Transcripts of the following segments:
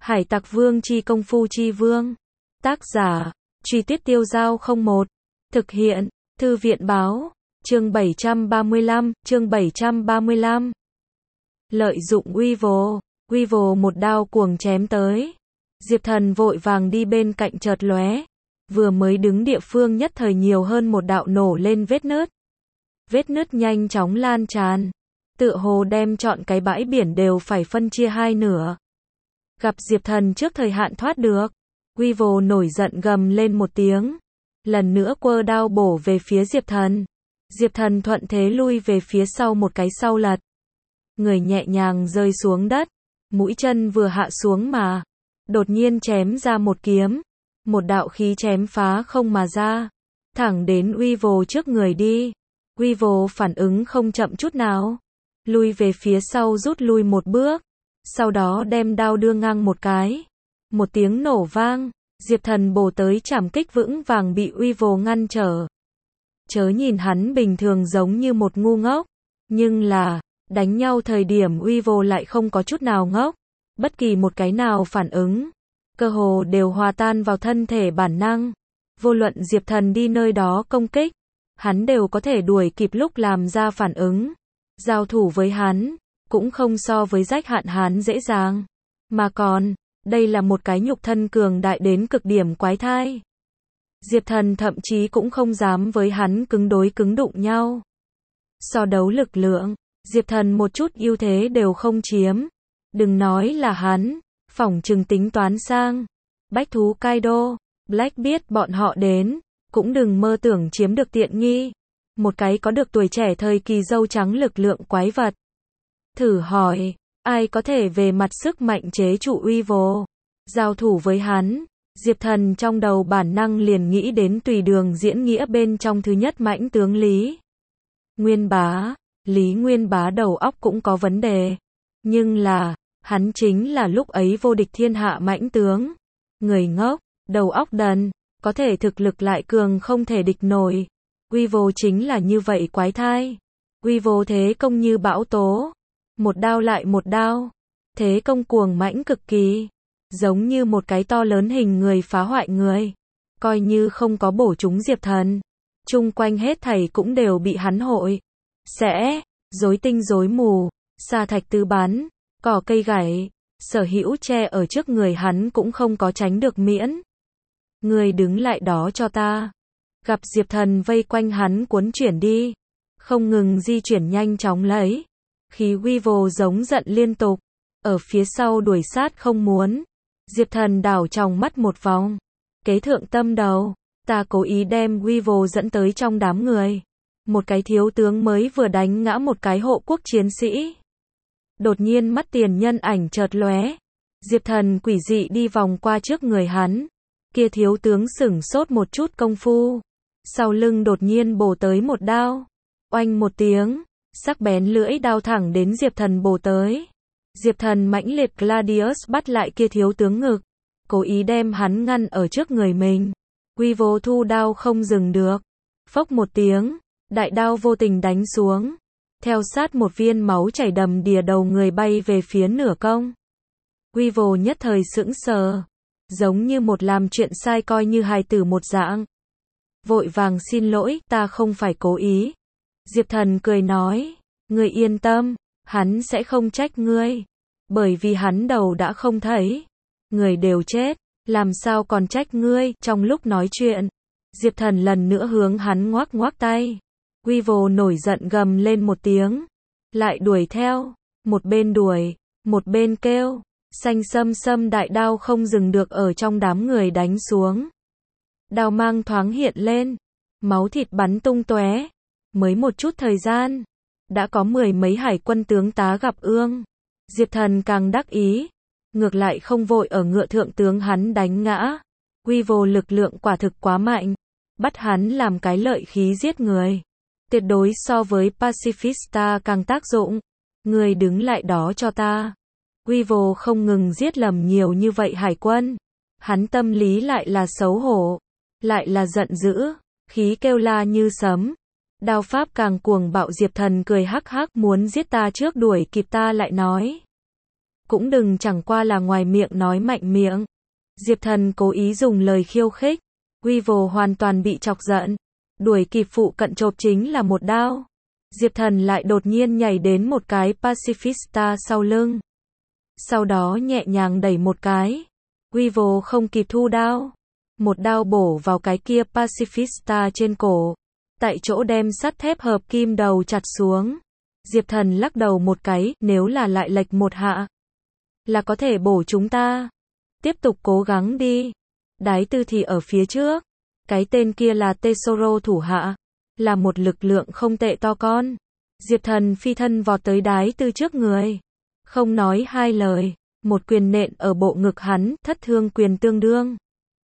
Hải Tặc Vương chi công phu chi vương. Tác giả, Truy Tuyết Tiêu Dao 01. Thực hiện, Thư viện Báo. Chương 735. Lợi dụng Weevil một đao cuồng chém tới. Diệp Thần vội vàng đi bên cạnh chợt lóe. Vừa mới đứng địa phương nhất thời nhiều hơn một đạo nổ lên vết nứt. Vết nứt nhanh chóng lan tràn. Tựa hồ đem trọn cái bãi biển đều phải phân chia hai nửa. Gặp Diệp Thần trước thời hạn thoát được. Weevil nổi giận gầm lên một tiếng. Lần nữa quơ đao bổ về phía Diệp Thần. Diệp Thần thuận thế lui về phía sau một cái sau lật. Người nhẹ nhàng rơi xuống đất. Mũi chân vừa hạ xuống mà. Đột nhiên chém ra một kiếm. Một đạo khí chém phá không mà ra. Thẳng đến Weevil trước người đi. Weevil phản ứng không chậm chút nào. Lui về phía sau rút lui một bước. Sau đó đem đao đưa ngang một cái. Một tiếng nổ vang. Diệp Thần bổ tới chảm kích vững vàng bị Weevil ngăn trở. Chớ nhìn hắn bình thường giống như một ngu ngốc. Nhưng là, đánh nhau thời điểm Weevil lại không có chút nào ngốc. Bất kỳ một cái nào phản ứng. Cơ hồ đều hòa tan vào thân thể bản năng. Vô luận Diệp Thần đi nơi đó công kích. Hắn đều có thể đuổi kịp lúc làm ra phản ứng. Giao thủ với hắn, cũng không so với rách hạn hắn dễ dàng. Mà còn, đây là một cái nhục thân cường đại đến cực điểm quái thai. Diệp Thần thậm chí cũng không dám với hắn cứng đối cứng đụng nhau. So đấu lực lượng, Diệp Thần một chút ưu thế đều không chiếm. Đừng nói là hắn, phỏng chừng tính toán sang. Bách thú Kaido, Black biết bọn họ đến, cũng đừng mơ tưởng chiếm được tiện nghi. Một cái có được tuổi trẻ thời kỳ dâu trắng lực lượng quái vật. Thử hỏi, ai có thể về mặt sức mạnh chế trụ Weevil? Giao thủ với hắn, Diệp Thần trong đầu bản năng liền nghĩ đến tùy đường diễn nghĩa bên trong thứ nhất mãnh tướng Lý Nguyên Bá. Lý Nguyên Bá đầu óc cũng có vấn đề. Nhưng là, hắn chính là lúc ấy vô địch thiên hạ mãnh tướng. Người ngốc, đầu óc đần, có thể thực lực lại cường không thể địch nổi. Weevil chính là như vậy quái thai. Weevil thế công như bão tố. Một đao lại một đao. Thế công cuồng mãnh cực kỳ. Giống như một cái to lớn hình người phá hoại người. Coi như không có bổ trúng Diệp Thần. Chung quanh hết thảy cũng đều bị hắn hội. Rối tinh rối mù. Sa thạch tứ bắn. Cỏ cây gãy. Sở hữu che ở trước người hắn cũng không có tránh được miễn. Người đứng lại đó cho ta. Gặp Diệp Thần vây quanh hắn cuốn chuyển đi. Không ngừng di chuyển nhanh chóng lấy. Khí Weevil giống giận liên tục. Ở phía sau đuổi sát không muốn. Diệp Thần đảo tròng mắt một vòng. Kế thượng tâm đầu. Ta cố ý đem Weevil dẫn tới trong đám người. Một cái thiếu tướng mới vừa đánh ngã một cái hộ quốc chiến sĩ. Đột nhiên mắt tiền nhân ảnh chợt lóe. Diệp Thần quỷ dị đi vòng qua trước người hắn. Kia thiếu tướng sửng sốt một chút công phu. Sau lưng đột nhiên bổ tới một đao. Oanh một tiếng. Sắc bén lưỡi đao thẳng đến Diệp Thần bổ tới. Diệp Thần mãnh liệt Gladius bắt lại kia thiếu tướng ngực. Cố ý đem hắn ngăn ở trước người mình. Weevil thu đao không dừng được. Phốc một tiếng. Đại đao vô tình đánh xuống. Theo sát một viên máu chảy đầm đìa đầu người bay về phía nửa công. Weevil nhất thời sững sờ. Giống như một làm chuyện sai coi như hài tử một dạng. Vội vàng xin lỗi, ta không phải cố ý. Diệp Thần cười nói, ngươi yên tâm, hắn sẽ không trách ngươi. Bởi vì hắn đầu đã không thấy. Người đều chết, làm sao còn trách ngươi. Trong lúc nói chuyện, Diệp Thần lần nữa hướng hắn ngoắc ngoắc tay. Weevil nổi giận gầm lên một tiếng. Lại đuổi theo, một bên đuổi, một bên kêu. Xanh xâm xâm đại đao không dừng được ở trong đám người đánh xuống. Đao mang thoáng hiện lên. Máu thịt bắn tung tóe. Mới một chút thời gian. Đã có 10 mấy hải quân tướng tá gặp ương. Diệp Thần càng đắc ý. Ngược lại không vội ở ngựa thượng tướng hắn đánh ngã. Weevil lực lượng quả thực quá mạnh. Bắt hắn làm cái lợi khí giết người. Tuyệt đối so với Pacifista càng tác dụng. Người đứng lại đó cho ta. Weevil không ngừng giết lầm nhiều như vậy hải quân. Hắn tâm lý lại là xấu hổ. Lại là giận dữ. Khí kêu la như sấm. Đao pháp càng cuồng bạo. Diệp Thần cười hắc hắc muốn giết ta trước đuổi kịp ta lại nói. cũng đừng chẳng qua là ngoài miệng nói mạnh miệng. Diệp Thần cố ý dùng lời khiêu khích. Weevil hoàn toàn bị chọc giận. Đuổi kịp phụ cận chộp chính là một đao. Diệp Thần lại đột nhiên nhảy đến một cái Pacifista sau lưng. Sau đó nhẹ nhàng đẩy một cái. Weevil không kịp thu đao. Một đao bổ vào cái kia Pacifista trên cổ. Tại chỗ đem sắt thép hợp kim đầu chặt xuống. Diệp Thần lắc đầu một cái, nếu là lại lệch một hạ, là có thể bổ chúng ta. Tiếp tục cố gắng đi. Đái Tư thì ở phía trước. Cái tên kia là Tesoro thủ hạ. Là một lực lượng không tệ to con. Diệp Thần phi thân vọt tới Đái Tư trước người. Không nói hai lời. Một quyền nện ở bộ ngực hắn, thất thương quyền tương đương.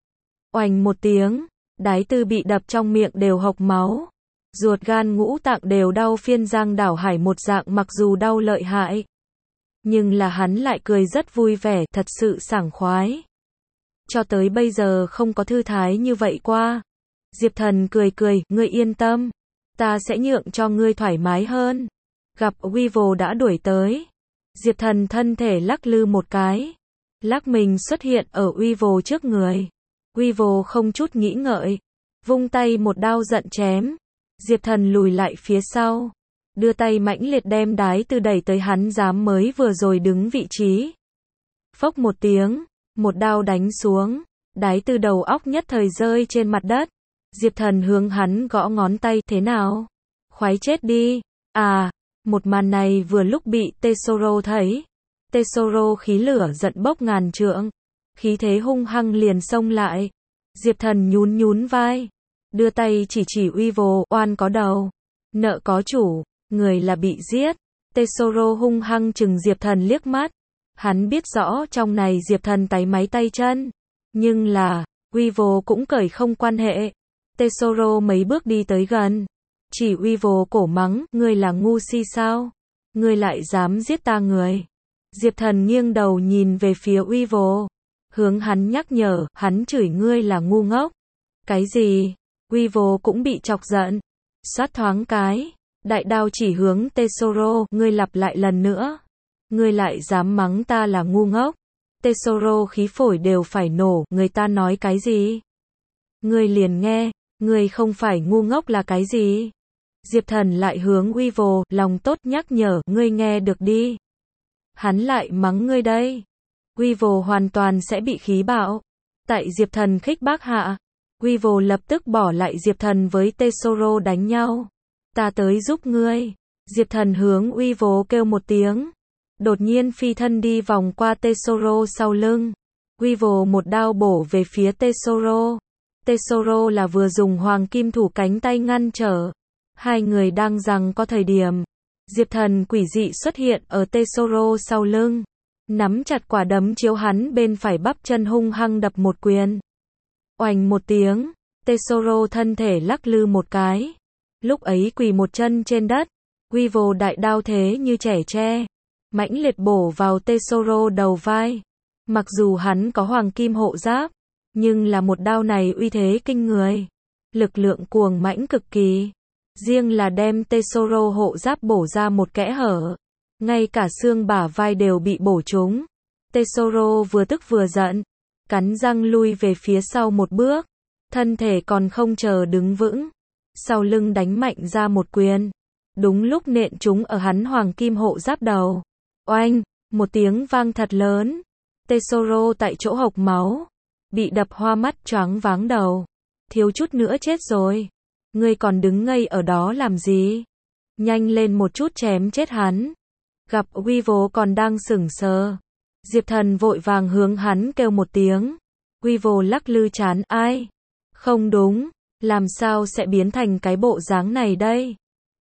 Oành một tiếng. Đái Tư bị đập trong miệng đều hộc máu. Ruột gan ngũ tạng đều đau phiên giang đảo hải một dạng, mặc dù đau lợi hại. Nhưng là hắn lại cười rất vui vẻ, thật sự sảng khoái. Cho tới bây giờ không có thư thái như vậy qua. Diệp Thần cười cười, ngươi yên tâm. Ta sẽ nhượng cho ngươi thoải mái hơn. Gặp Weevil đã đuổi tới. Diệp Thần thân thể lắc lư một cái. Lắc mình xuất hiện ở Weevil trước người. Weevil không chút nghĩ ngợi. Vung tay một đao giận chém. Diệp Thần lùi lại phía sau. Đưa tay mãnh liệt đem Đái Tư đẩy tới hắn dám mới vừa rồi đứng vị trí. Phốc một tiếng. Một đao đánh xuống. Đái Tư đầu óc nhất thời rơi trên mặt đất. Diệp Thần hướng hắn gõ ngón tay, thế nào? Khoái chết đi. À, một màn này vừa lúc bị Tesoro thấy. Tesoro khí lửa giận bốc ngàn trượng. Khí thế hung hăng liền xông lại. Diệp Thần nhún nhún vai. Đưa tay chỉ Weevil, oan có đầu. Nợ có chủ, người là bị giết. Tesoro hung hăng chừng Diệp Thần liếc mắt. Hắn biết rõ trong này Diệp Thần táy máy tay chân. Nhưng là, Weevil cũng cởi không quan hệ. Tesoro mấy bước đi tới gần. Chỉ Weevil cổ mắng, ngươi là ngu si sao? Ngươi lại dám giết ta người. Diệp Thần nghiêng đầu nhìn về phía Weevil. Hướng hắn nhắc nhở, hắn chửi ngươi là ngu ngốc. Cái gì? Weevil cũng bị chọc giận. Xoát thoáng cái. Đại đao chỉ hướng Tesoro, ngươi lặp lại lần nữa. Ngươi lại dám mắng ta là ngu ngốc. Tesoro khí phổi đều phải nổ, người ta nói cái gì? Ngươi liền nghe, ngươi không phải ngu ngốc là cái gì? Diệp Thần lại hướng Weevil, lòng tốt nhắc nhở, ngươi nghe được đi. Hắn lại mắng ngươi đây. Weevil hoàn toàn sẽ bị khí bạo. Tại Diệp Thần khích bác hạ, Weevil lập tức bỏ lại Diệp Thần với Tesoro đánh nhau. Ta tới giúp ngươi. Diệp Thần hướng Weevil kêu một tiếng. Đột nhiên phi thân đi vòng qua Tesoro sau lưng. Weevil một đao bổ về phía Tesoro. Tesoro là vừa dùng hoàng kim thủ cánh tay ngăn trở. Hai người đang giằng co thời điểm. Diệp Thần quỷ dị xuất hiện ở Tesoro sau lưng. Nắm chặt quả đấm chiếu hắn bên phải bắp chân hung hăng đập một quyền. Oành một tiếng. Tesoro thân thể lắc lư một cái. Lúc ấy quỳ một chân trên đất. Weevil đại đao thế như trẻ tre. Mãnh liệt bổ vào Tesoro đầu vai. Mặc dù hắn có hoàng kim hộ giáp, nhưng là một đao này uy thế kinh người. Lực lượng cuồng mãnh cực kỳ. Riêng là đem Tesoro hộ giáp bổ ra một kẽ hở. Ngay cả xương bả vai đều bị bổ trúng. Tesoro vừa tức vừa giận. Cắn răng lui về phía sau một bước. Thân thể còn không chờ đứng vững. Sau lưng đánh mạnh ra một quyền. Đúng lúc nện trúng ở hắn hoàng kim hộ giáp đầu. Oanh, một tiếng vang thật lớn. Tesoro tại chỗ hộc máu. Bị đập hoa mắt choáng váng đầu. Thiếu chút nữa chết rồi. Ngươi còn đứng ngây ở đó làm gì? Nhanh lên một chút chém chết hắn. Gặp Weevil còn đang sững sờ. Diệp Thần vội vàng hướng hắn kêu một tiếng. Weevil lắc lư chán, ai? Không đúng, làm sao sẽ biến thành cái bộ dáng này đây?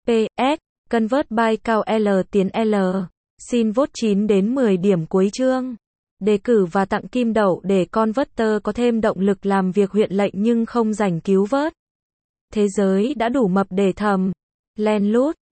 PS, Convert by cao L tiến L. Xin vote 9 đến 10 điểm cuối chương. Đề cử và tặng kim đậu để Converter có thêm động lực làm việc huyện lệnh nhưng không rảnh cứu vớt. Thế giới đã đủ mập để thầm. Len lút.